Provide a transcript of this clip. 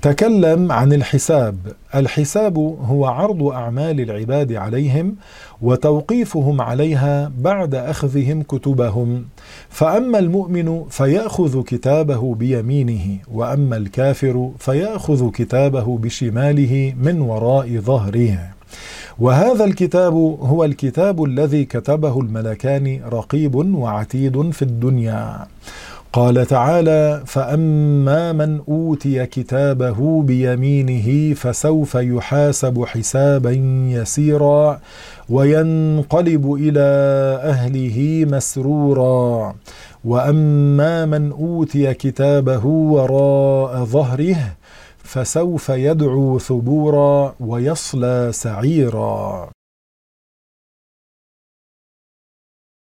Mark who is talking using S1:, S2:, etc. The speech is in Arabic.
S1: تكلم عن الحساب. الحساب هو عرض أعمال العباد عليهم وتوقيفهم عليها بعد أخذهم كتبهم، فأما المؤمن فيأخذ كتابه بيمينه، وأما الكافر فيأخذ كتابه بشماله من وراء ظهره. وهذا الكتاب هو الكتاب الذي كتبه الملكان رقيب وعتيد في الدنيا. قال تعالى: فأما من أوتي كتابه بيمينه فسوف يحاسب حسابا يسيرا وينقلب إلى أهله مسرورا، وأما من أوتي كتابه وراء ظهره فسوف يدعو ثبورا ويصلى سعيرا.